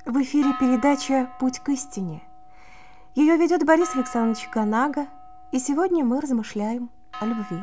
В эфире передача «Путь к истине». Ее ведет Борис Александрович Ганага, и сегодня мы размышляем о любви.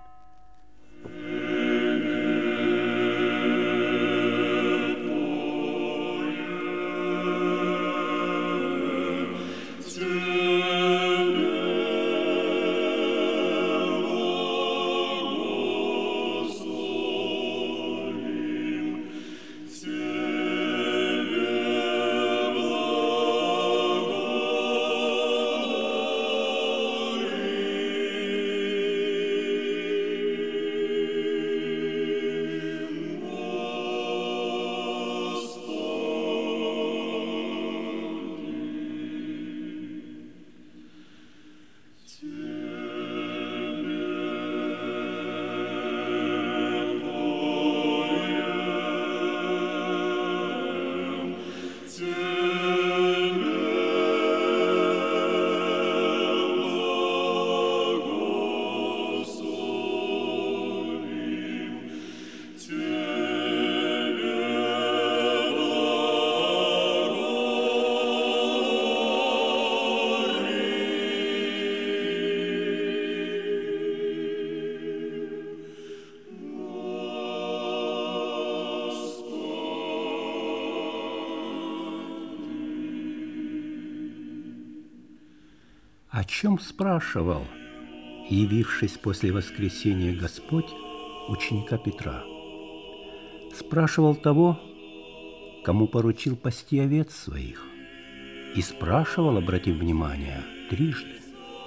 О чем спрашивал, явившись после воскресения Господь, ученика Петра? Спрашивал того, кому поручил пасти овец своих, и спрашивал, обратив внимание, трижды.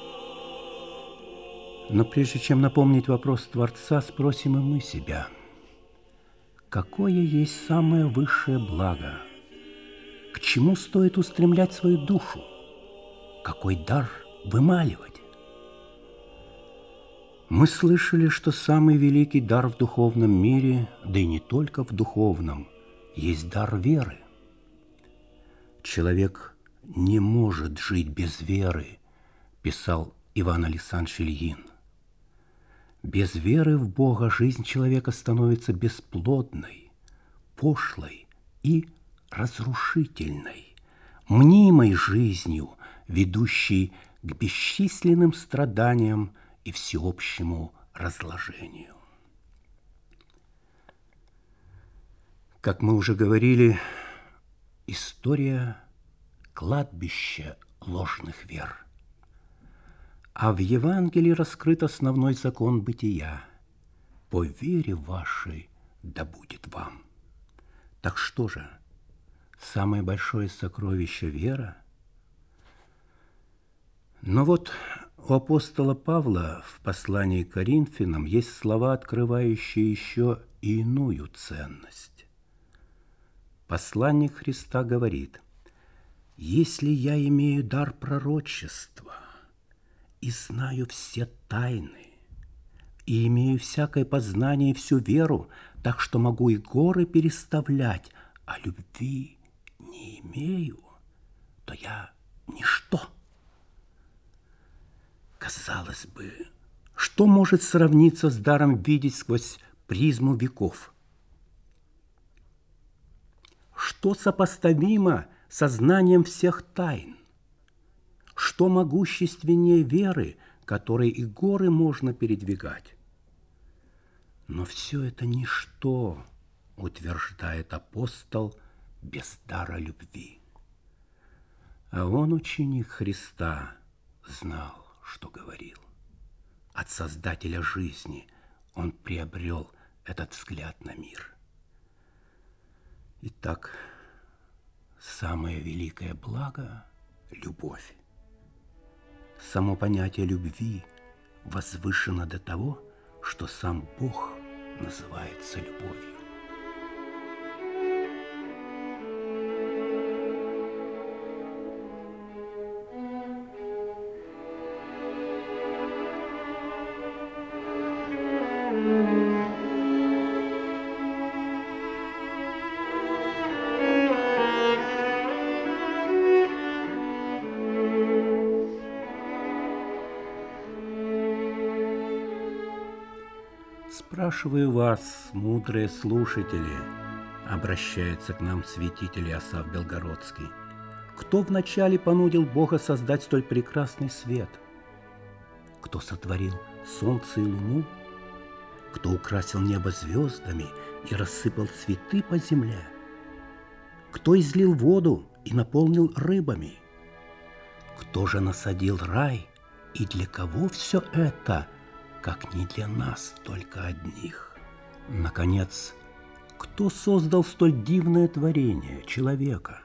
Но прежде чем напомнить вопрос Творца, спросим и мы себя, какое есть самое высшее благо, к чему стоит устремлять свою душу, какой дар вымаливать? Мы слышали, что самый великий дар в духовном мире, да и не только в духовном, есть дар веры. Человек не может жить без веры, писал Иван Александрович Ильин. Без веры в Бога жизнь человека становится бесплодной, пошлой и разрушительной, мнимой жизнью, ведущей к бесчисленным страданиям и всеобщему разложению. Как мы уже говорили, история – кладбище ложных вер. А в Евангелии раскрыт основной закон бытия. По вере вашей да будет вам. Так что же, самое большое сокровище – вера? Но вот у апостола Павла в послании к Коринфянам есть слова, открывающие еще и иную ценность. Посланник Христа говорит: «Если я имею дар пророчества и знаю все тайны, и имею всякое познание и всю веру, так что могу и горы переставлять, а любви не имею, то я ничто». Казалось бы, что может сравниться с даром видеть сквозь призму веков? Что сопоставимо со знанием всех тайн? Что могущественнее веры, которой и горы можно передвигать? Но все это ничто, утверждает апостол, без дара любви. А он, ученик Христа, знал, что говорил. От Создателя жизни он приобрел этот взгляд на мир. Итак, самое великое благо – любовь. Само понятие любви возвышено до того, что сам Бог называется любовью. Спрашиваю вас, мудрые слушатели, Обращается к нам святитель Иосаф Белгородский. Кто вначале понудил Бога создать столь прекрасный свет? Кто сотворил солнце и луну? Кто украсил небо звездами и рассыпал цветы по земле? Кто излил воду и наполнил рыбами? Кто же насадил рай, и для кого все это, как не для нас только одних? Наконец, кто создал столь дивное творение, человека?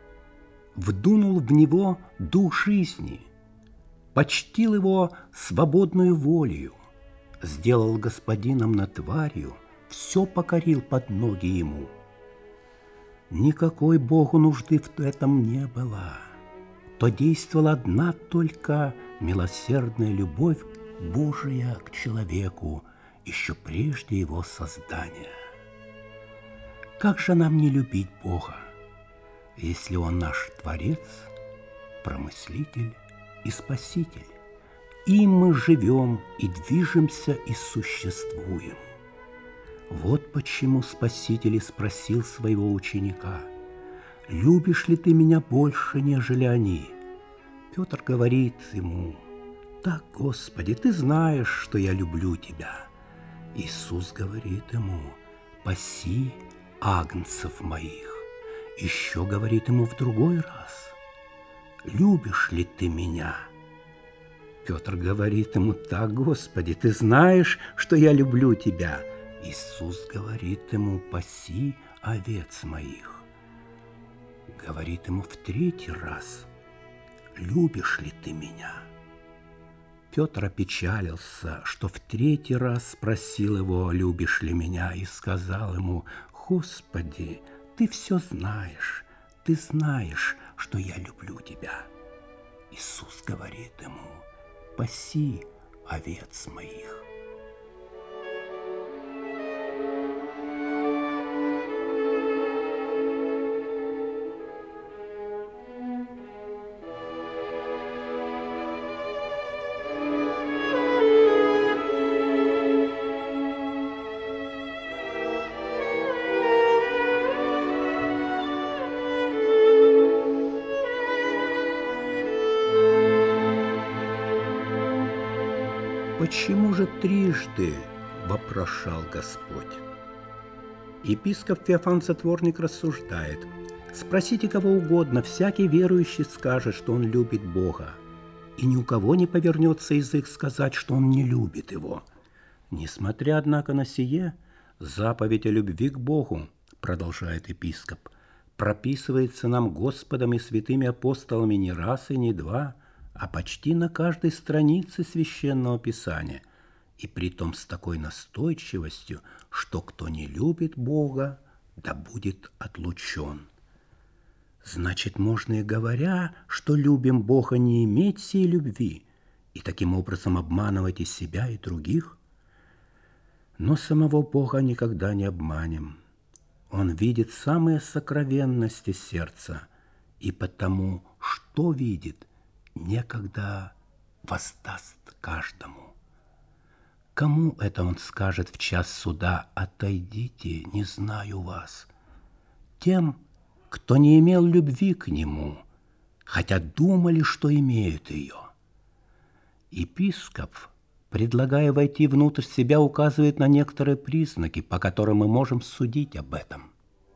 Вдунул в него дух жизни, почтил его свободную волею, сделал господином над тварью, все покорил под ноги ему. Никакой Богу нужды в этом не было. То действовала одна только милосердная любовь Божия к человеку еще прежде его создания. Как же нам не любить Бога, если Он наш Творец, Промыслитель и Спаситель? Им мы живем и движемся и существуем. Вот почему Спаситель и спросил своего ученика: «Любишь ли ты меня больше, нежели они?» Петр говорит ему: «Да, Господи, ты знаешь, что я люблю тебя». Иисус говорит ему: «Паси агнцев моих». Еще говорит ему в другой раз: «Любишь ли ты меня?» Петр говорит ему: «Да, Господи, ты знаешь, что я люблю тебя». Иисус говорит ему: «Паси овец моих». Говорит ему в третий раз: «Любишь ли ты меня?» Петр опечалился, что в третий раз спросил его: «Любишь ли меня?» и сказал ему: «Господи, ты все знаешь, ты знаешь, что я люблю тебя». Иисус говорит ему: «Паси овец моих». «Почему же трижды?» – вопрошал Господь. Епископ Феофан Затворник рассуждает: «Спросите кого угодно, всякий верующий скажет, что он любит Бога, и ни у кого не повернется язык сказать, что он не любит Его. Несмотря, однако, на сие, заповедь о любви к Богу, продолжает епископ, прописывается нам Господом и святыми апостолами не раз и не два, а почти на каждой странице Священного Писания, и притом с такой настойчивостью, что кто не любит Бога, да будет отлучен». Значит, можно и говоря, что любим Бога, не иметь сей любви и таким образом обманывать и себя, и других? Но самого Бога никогда не обманем. Он видит самые сокровенности сердца, и потому, что видит, некогда воздаст каждому. Кому это он скажет в час суда: «Отойдите, не знаю вас»? Тем, кто не имел любви к нему, хотя думали, что имеют ее. Епископ, предлагая войти внутрь себя, указывает на некоторые признаки, по которым мы можем судить об этом.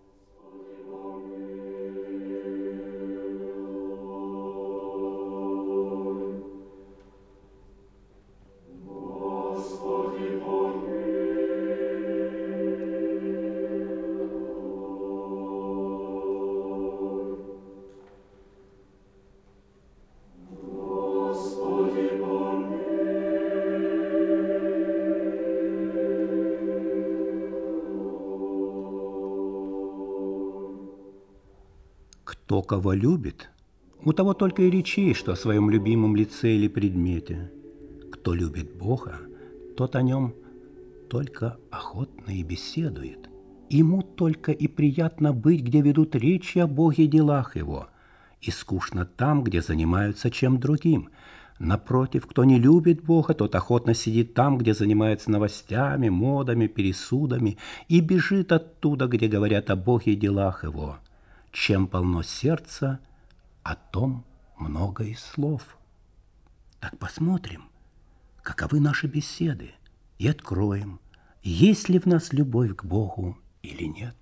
Кто кого любит, у того только и речей, что о своем любимом лице или предмете. Кто любит Бога, тот о нем только охотно и беседует. Ему только и приятно быть, где ведут речи о Боге и делах Его, и скучно там, где занимаются чем другим. Напротив, кто не любит Бога, тот охотно сидит там, где занимается новостями, модами, пересудами, и бежит оттуда, где говорят о Боге и делах Его. Чем полно сердце, о том много и слов. Так посмотрим, каковы наши беседы, и откроем, есть ли в нас любовь к Богу или нет.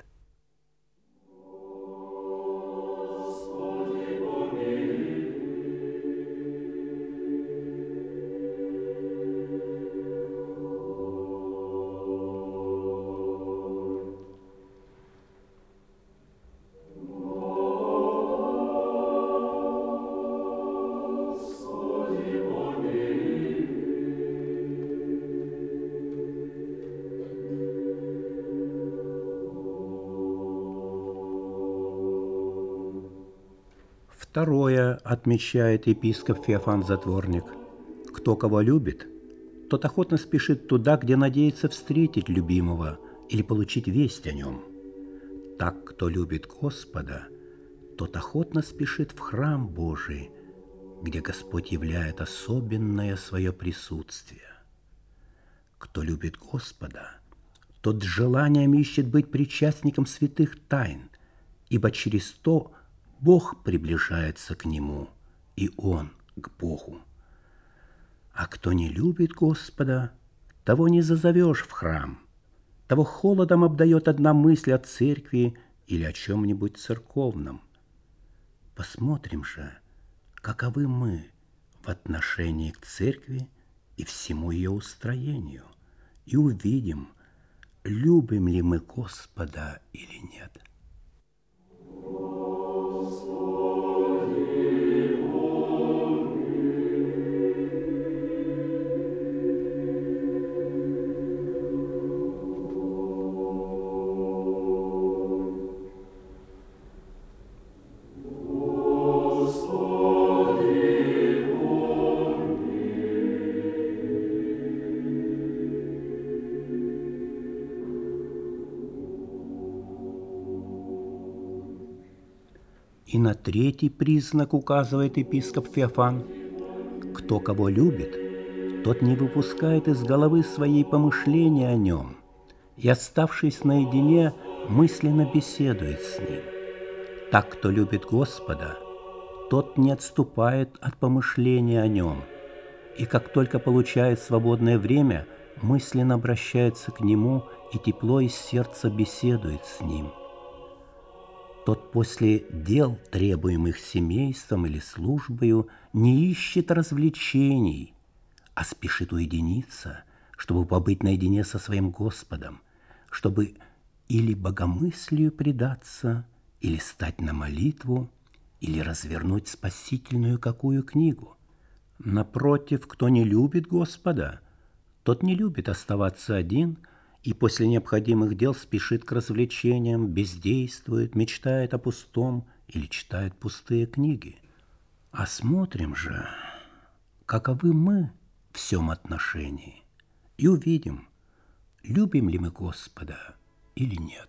Второе, отмечает епископ Феофан Затворник: кто кого любит, тот охотно спешит туда, где надеется встретить любимого или получить весть о нем. Так, кто любит Господа, тот охотно спешит в храм Божий, где Господь являет особенное свое присутствие. Кто любит Господа, тот с желанием ищет быть причастником святых тайн, ибо через то Бог приближается к нему, и он к Богу. А кто не любит Господа, того не зазовешь в храм, того холодом обдает одна мысль о церкви или о чем-нибудь церковном. Посмотрим же, каковы мы в отношении к церкви и всему ее устроению, и увидим, любим ли мы Господа или нет. И на третий признак указывает епископ Феофан: кто кого любит, тот не выпускает из головы своей помышления о нем, и, оставшись наедине, мысленно беседует с ним. Так, кто любит Господа, тот не отступает от помышления о нем, и как только получает свободное время, мысленно обращается к нему и тепло из сердца беседует с ним. Тот после дел, требуемых семейством или службою, не ищет развлечений, а спешит уединиться, чтобы побыть наедине со своим Господом, чтобы или богомыслию предаться, или стать на молитву, или развернуть спасительную какую книгу. Напротив, кто не любит Господа, тот не любит оставаться один и после необходимых дел спешит к развлечениям, бездействует, мечтает о пустом или читает пустые книги. А смотрим же, каковы мы в всем отношении, и увидим, любим ли мы Господа или нет.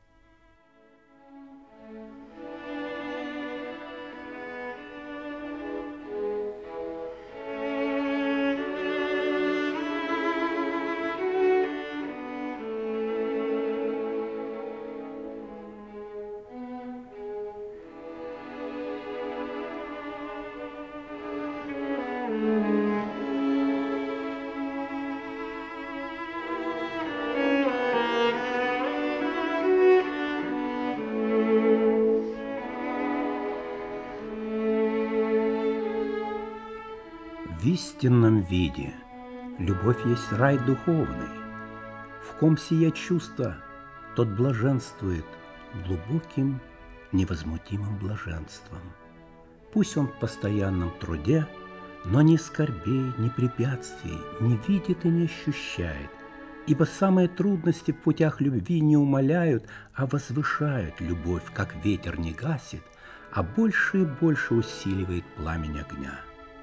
В истинном виде любовь есть рай духовный. В ком сие чувство, тот блаженствует глубоким, невозмутимым блаженством. Пусть он в постоянном труде, но ни скорбей, ни препятствий не видит и не ощущает, ибо самые трудности в путях любви не умаляют, а возвышают любовь, как ветер не гасит, а больше и больше усиливает пламень огня.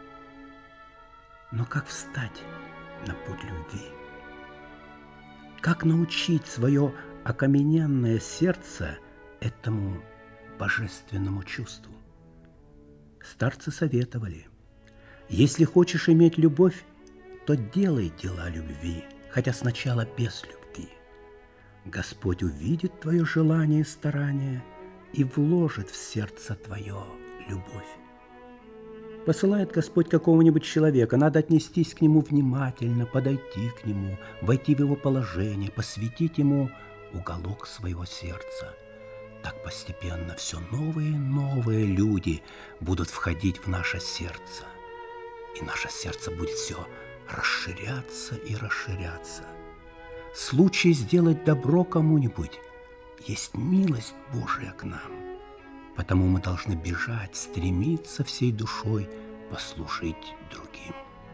Но как встать на путь любви? Как научить свое окамененное сердце этому божественному чувству? Старцы советовали: Если хочешь иметь любовь, то делай дела любви, хотя сначала без любви. Господь увидит твое желание и старание и вложит в сердце твое любовь. Посылает Господь какого-нибудь человека, надо отнестись к нему внимательно, подойти к нему, войти в его положение, посвятить ему уголок своего сердца. Так постепенно все новые и новые люди будут входить в наше сердце. И наше сердце будет все расширяться и расширяться. Случай сделать добро кому-нибудь есть милость Божия к нам. Потому мы должны бежать, стремиться всей душой послужить другим.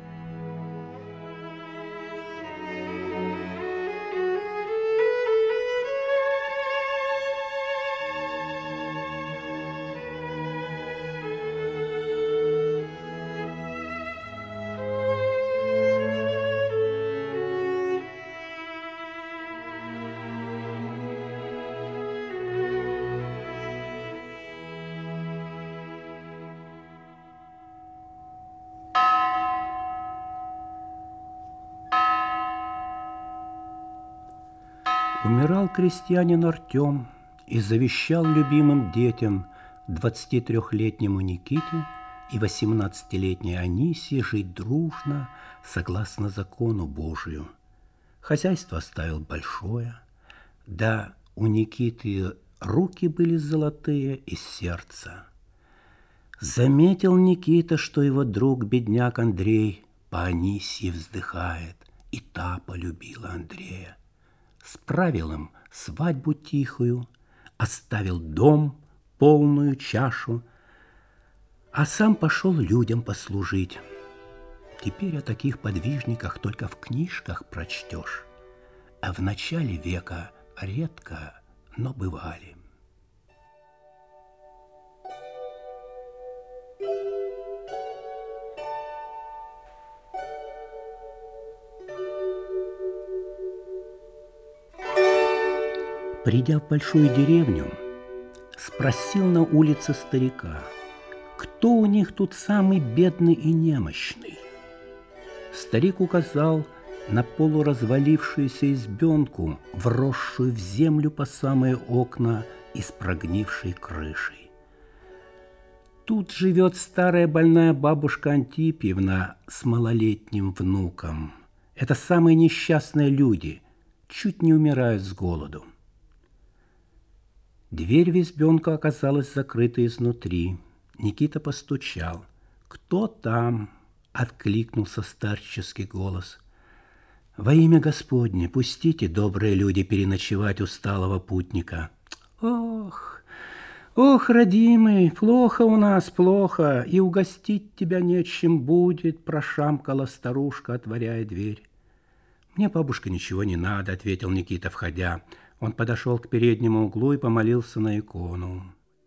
Умирал крестьянин Артем и завещал любимым детям, 23-летнему Никите и 18-летней Анисии, жить дружно, согласно закону Божию. Хозяйство оставил большое, да у Никиты руки были золотые и сердце. Заметил Никита, что его друг, бедняк Андрей, по Анисии вздыхает, и та полюбила Андрея. Справил им свадьбу тихую, оставил дом, полную чашу, а сам пошел людям послужить. Теперь о таких подвижниках только в книжках прочтешь, а в начале века редко, но бывали. Придя в большую деревню, спросил на улице старика, кто у них тут самый бедный и немощный. Старик указал на полуразвалившуюся избенку, вросшую в землю по самые окна и с прогнившей крышей. Тут живет старая больная бабушка Антипьевна с малолетним внуком. Это самые несчастные люди, чуть не умирают с голоду. Дверь в избенку оказалась закрыта изнутри. Никита постучал. «Кто там?» — откликнулся старческий голос. «Во имя Господне, пустите, добрые люди, переночевать усталого путника». «Ох, ох, родимый, плохо у нас, плохо, и угостить тебя нечем будет», — прошамкала старушка, отворяя дверь. «Мне, бабушка, ничего не надо», — ответил Никита, входя. Он подошел к переднему углу и помолился на икону.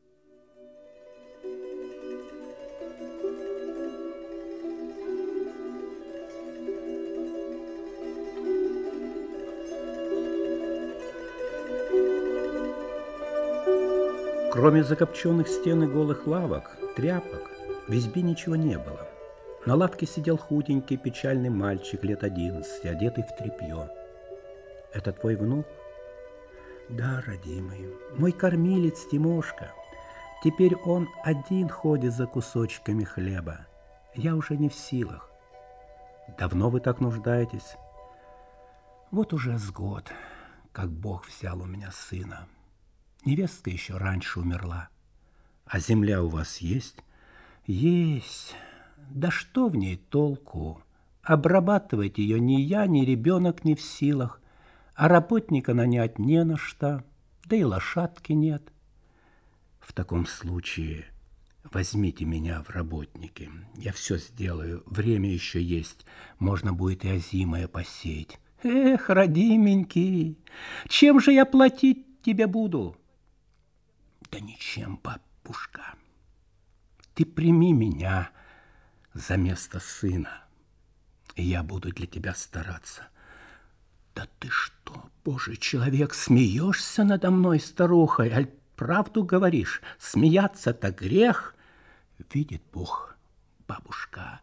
Кроме закопченных стен и голых лавок, тряпок, в избе ничего не было. На лавке сидел худенький печальный мальчик лет 11, одетый в тряпье. «Это твой внук?» «Да, родимый, мой кормилец Тимошка. Теперь он один ходит за кусочками хлеба. Я уже не в силах». «Давно вы так нуждаетесь?» «Вот уже с год, как Бог взял у меня сына. Невестка еще раньше умерла. А земля у вас есть?» «Есть. Да что в ней толку? Обрабатывать ее ни я, ни ребенок не в силах. А работника нанять не на что, да и лошадки нет». «В таком случае возьмите меня в работники. Я все сделаю, время еще есть, можно будет и озимое посеять». «Эх, родименький, чем же я платить тебе буду?» «Да ничем, бабушка. Ты прими меня за место сына, и я буду для тебя стараться». «Да ты что, Божий человек, смеешься надо мной, старухой, аль правду говоришь? Смеяться-то грех. Видит Бог, бабушка,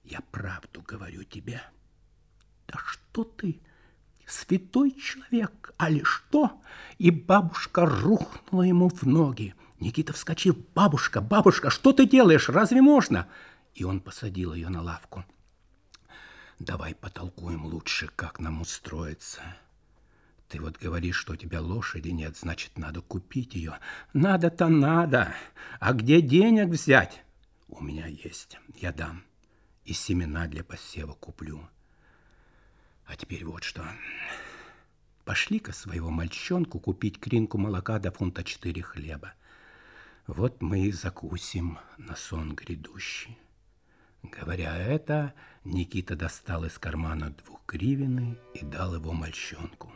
Я правду говорю тебе. Да что ты, святой человек, али что? И бабушка рухнула ему в ноги. Никита вскочил. Бабушка, бабушка, что ты делаешь? Разве можно? И он посадил ее на лавку. Давай потолкуем лучше, как нам устроиться. Ты вот говоришь, что у тебя лошади нет, значит, надо купить ее. Надо-то надо. А где денег взять? У меня есть, я дам. И семена для посева куплю. А теперь вот что. Пошли-ка своего мальчонку купить кринку молока до фунта 4 хлеба. Вот мы и закусим на сон грядущий. Говоря это, Никита достал из кармана 2 гривны и дал его мальчонку.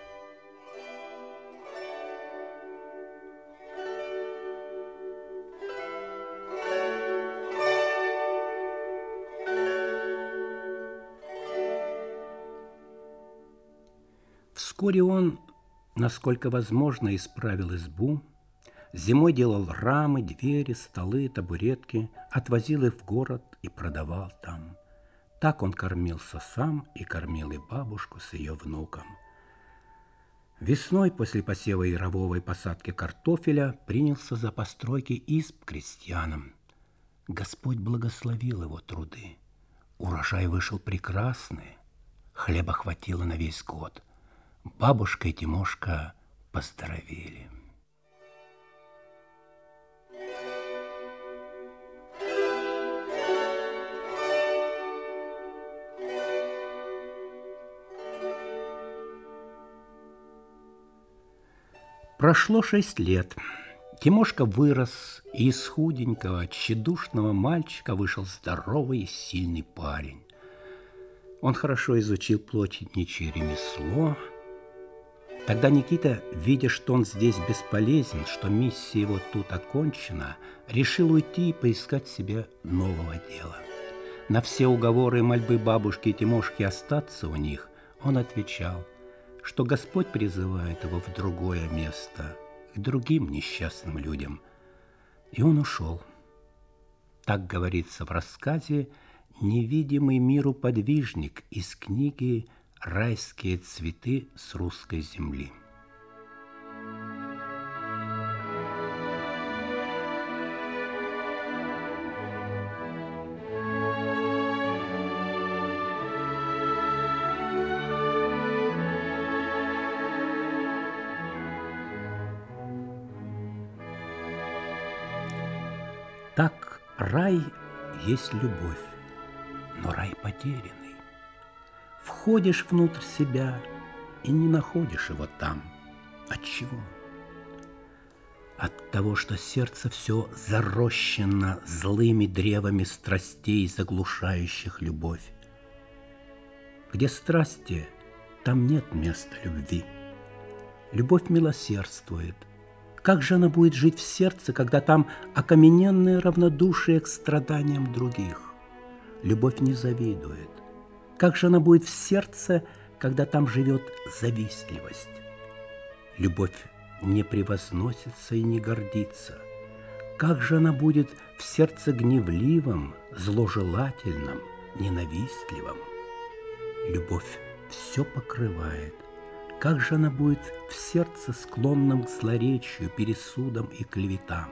Вскоре он, насколько возможно, исправил избу. Зимой делал рамы, двери, столы, табуретки, отвозил их в город и продавал там. Так он кормился сам и кормил и бабушку с ее внуком. Весной, после посева ярового и посадки картофеля, принялся за постройки изб крестьянам. Господь благословил его труды. Урожай вышел прекрасный, хлеба хватило на весь год. Бабушка и Тимошка поздоровели. Прошло 6 лет. Тимошка вырос, и из худенького, тщедушного мальчика вышел здоровый и сильный парень. Он хорошо изучил плотничье ремесло. Тогда Никита, видя, что он здесь бесполезен, что миссия его тут окончена, решил уйти и поискать себе нового дела. На все уговоры и мольбы бабушки и Тимошки остаться у них он отвечал, что Господь призывает его в другое место, к другим несчастным людям. И он ушел. Так говорится в рассказе «Невидимый миру подвижник» из книги «Райские цветы с русской земли». Так рай есть любовь, но рай потерянный. Входишь внутрь себя и не находишь его там. Отчего? От того, что сердце все зарощено злыми древами страстей, заглушающих любовь. Где страсти, там нет места любви. Любовь милосердствует. Как же она будет жить в сердце, когда там окамененное равнодушие к страданиям других? Любовь не завидует. Как же она будет в сердце, когда там живет завистливость? Любовь не превозносится и не гордится. Как же она будет в сердце гневливым, зложелательным, ненавистливым? Любовь все покрывает. Как же она будет в сердце склонном к злоречию, пересудам и клеветам?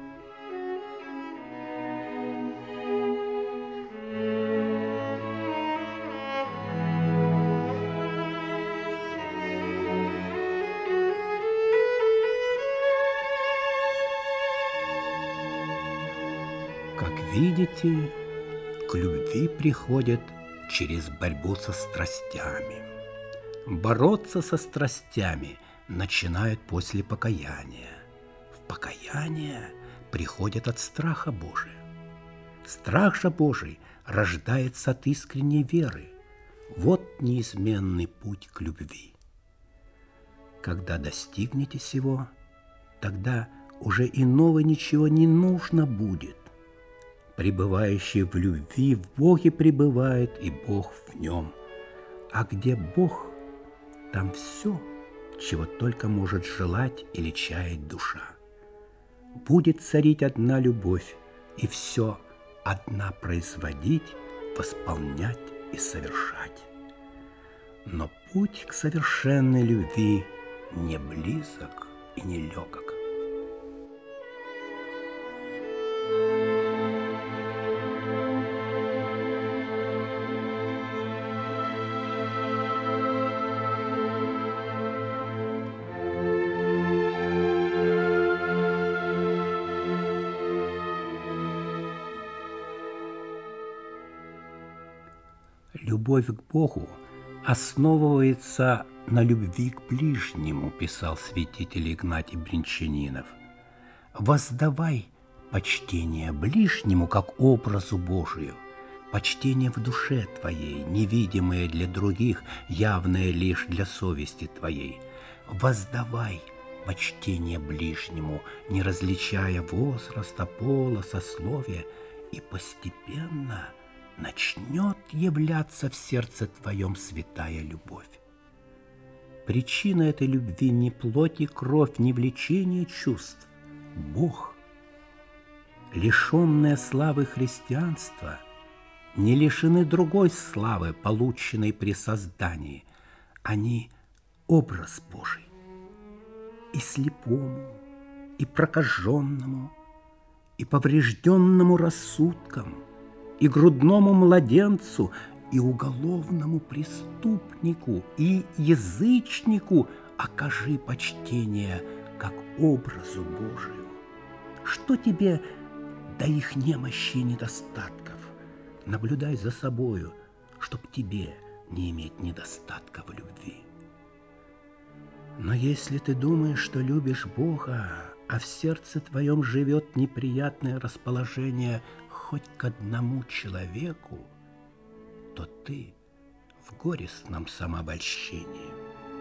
Как видите, к любви приходит через борьбу со страстями. Бороться со страстями начинают после покаяния. В покаяние приходят от страха Божия. Страх же Божий рождается от искренней веры. Вот неизменный путь к любви. Когда достигнете сего, тогда уже иного ничего не нужно будет. Пребывающий в любви в Боге пребывает, и Бог в нем. А где Бог, там все, чего только может желать или чаять душа. Будет царить одна любовь, и все одна производить восполнять и совершать. Но путь к совершенной любви не близок и не легок. Любовь к Богу основывается на любви к ближнему, писал святитель Игнатий Бринчанинов. Воздавай почтение ближнему как образу Божию, почтение в душе твоей, невидимое для других, явное лишь для совести твоей. Воздавай почтение ближнему, не различая возраста, пола, сословия, и постепенно начнет являться в сердце твоем святая любовь. Причина этой любви не плоть и кровь, не влечение чувств. Бог. Лишенные славы христианства не лишены другой славы, полученной при создании. Они образ Божий. И слепому, и прокаженному, и поврежденному рассудком, и грудному младенцу, и уголовному преступнику, и язычнику окажи почтение как образу Божию. Что тебе до их немощи и недостатков? Наблюдай за собою, чтоб тебе не иметь недостатка в любви. Но если ты думаешь, что любишь Бога, а в сердце твоем живет неприятное расположение хоть к одному человеку, то ты в горестном самообольщении.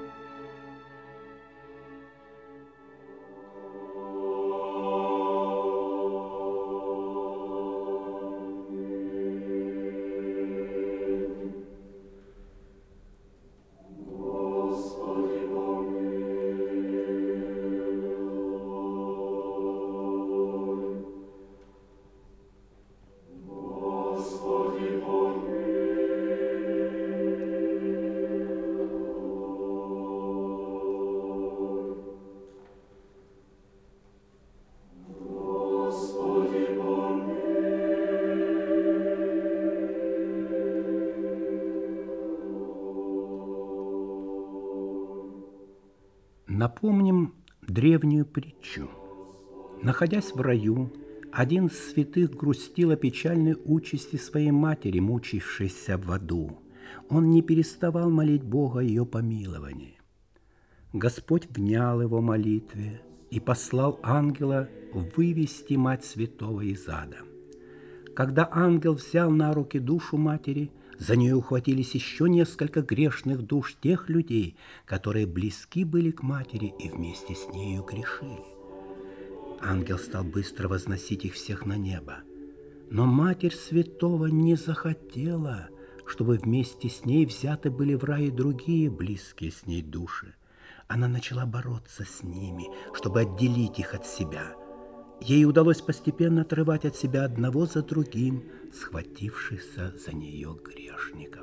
Напомним древнюю притчу. Находясь в раю, один из святых грустил о печальной участи своей матери, мучившейся в аду. Он не переставал молить Бога о ее помиловании. Господь внял его молитве и послал ангела вывести мать святого из ада. Когда ангел взял на руки душу матери, за нее ухватились еще несколько грешных душ тех людей, которые близки были к матери и вместе с нею грешили. Ангел стал быстро возносить их всех на небо. Но Матерь Святого не захотела, чтобы вместе с ней взяты были в рай и другие близкие с ней души. Она начала бороться с ними, чтобы отделить их от себя. Ей удалось постепенно отрывать от себя одного за другим схватившихся за нее грешников.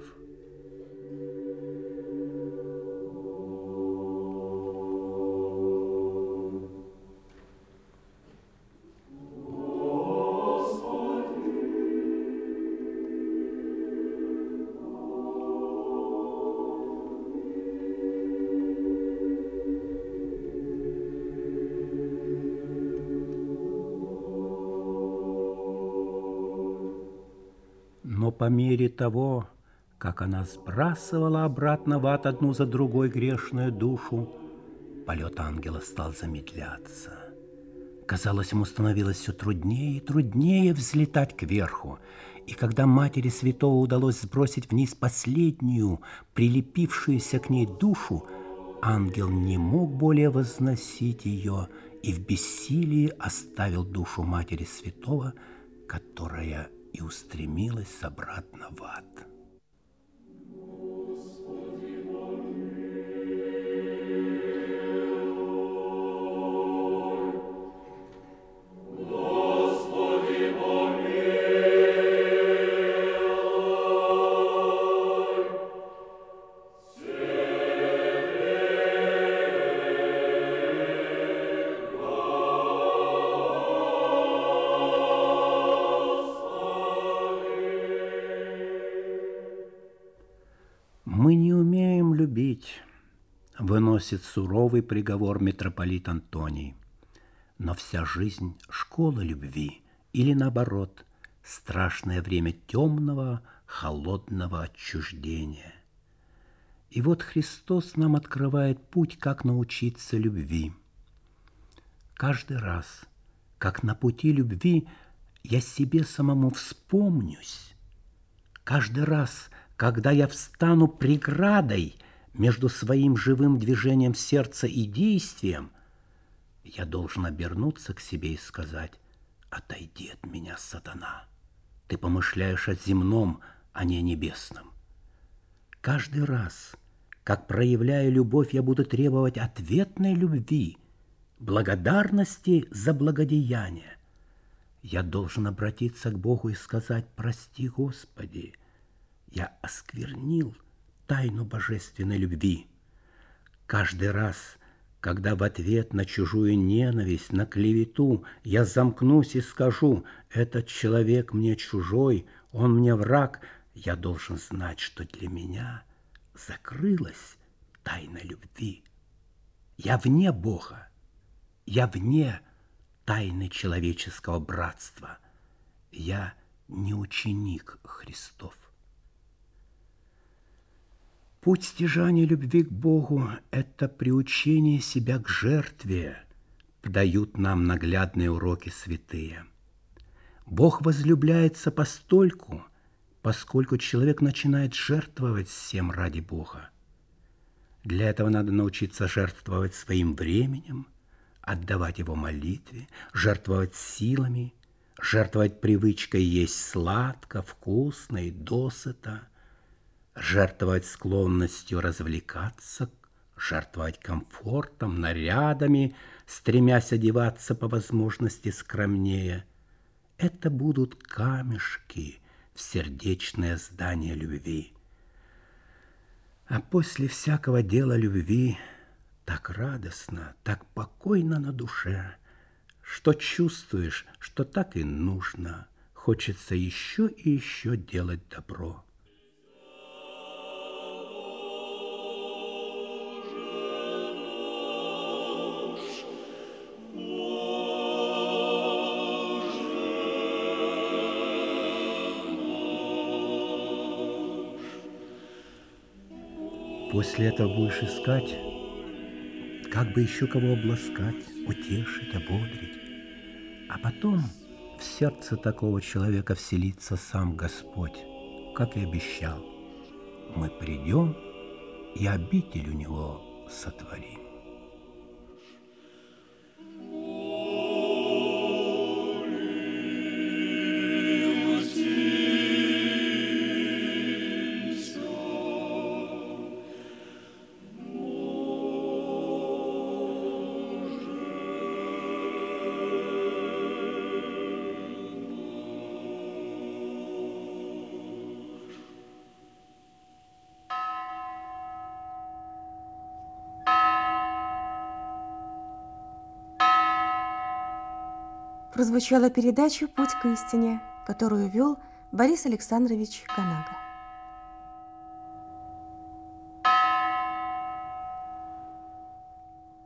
Но по мере того, как она сбрасывала обратно в ад одну за другой грешную душу, полет ангела стал замедляться. Казалось, ему становилось все труднее и труднее взлетать кверху. И когда матери святого удалось сбросить вниз последнюю, прилепившуюся к ней душу, ангел не мог более возносить ее и в бессилии оставил душу матери святого, которая и устремилась обратно в ад. Мы не умеем любить, выносит суровый приговор митрополит Антоний. Но вся жизнь – школа любви, или наоборот, страшное время темного, холодного отчуждения. И вот Христос нам открывает путь, как научиться любви. Каждый раз, как на пути любви я себе самому вспомнюсь, каждый раз, когда я встану преградой между своим живым движением сердца и действием, я должен обернуться к себе и сказать: «Отойди от меня, сатана! Ты помышляешь о земном, а не о небесном». Каждый раз, как, проявляя любовь, я буду требовать ответной любви, благодарности за благодеяние, я должен обратиться к Богу и сказать: «Прости, Господи, я осквернил тайну божественной любви». Каждый раз, когда в ответ на чужую ненависть, на клевету я замкнусь и скажу: «Этот человек мне чужой, он мне враг», я должен знать, что для меня закрылась тайна любви. Я вне Бога, я вне тайны человеческого братства. Я не ученик Христов. Путь стяжания любви к Богу – это приучение себя к жертве, дают нам наглядные уроки святые. Бог возлюбляется постольку, поскольку человек начинает жертвовать всем ради Бога. Для этого надо научиться жертвовать своим временем, отдавать его молитве, жертвовать силами, жертвовать привычкой есть сладко, вкусно и досыта, жертвовать склонностью развлекаться, жертвовать комфортом, нарядами, стремясь одеваться по возможности скромнее. Это будут камешки в сердечное здание любви. А после всякого дела любви так радостно, так покойно на душе, что чувствуешь, что так и нужно, хочется еще и еще делать добро. После этого будешь искать, как бы еще кого обласкать, утешить, ободрить. А потом в сердце такого человека вселится сам Господь, как и обещал. Мы придем и обитель у него сотворим. Прозвучала передача «Путь к истине», которую вел Борис Александрович Канага.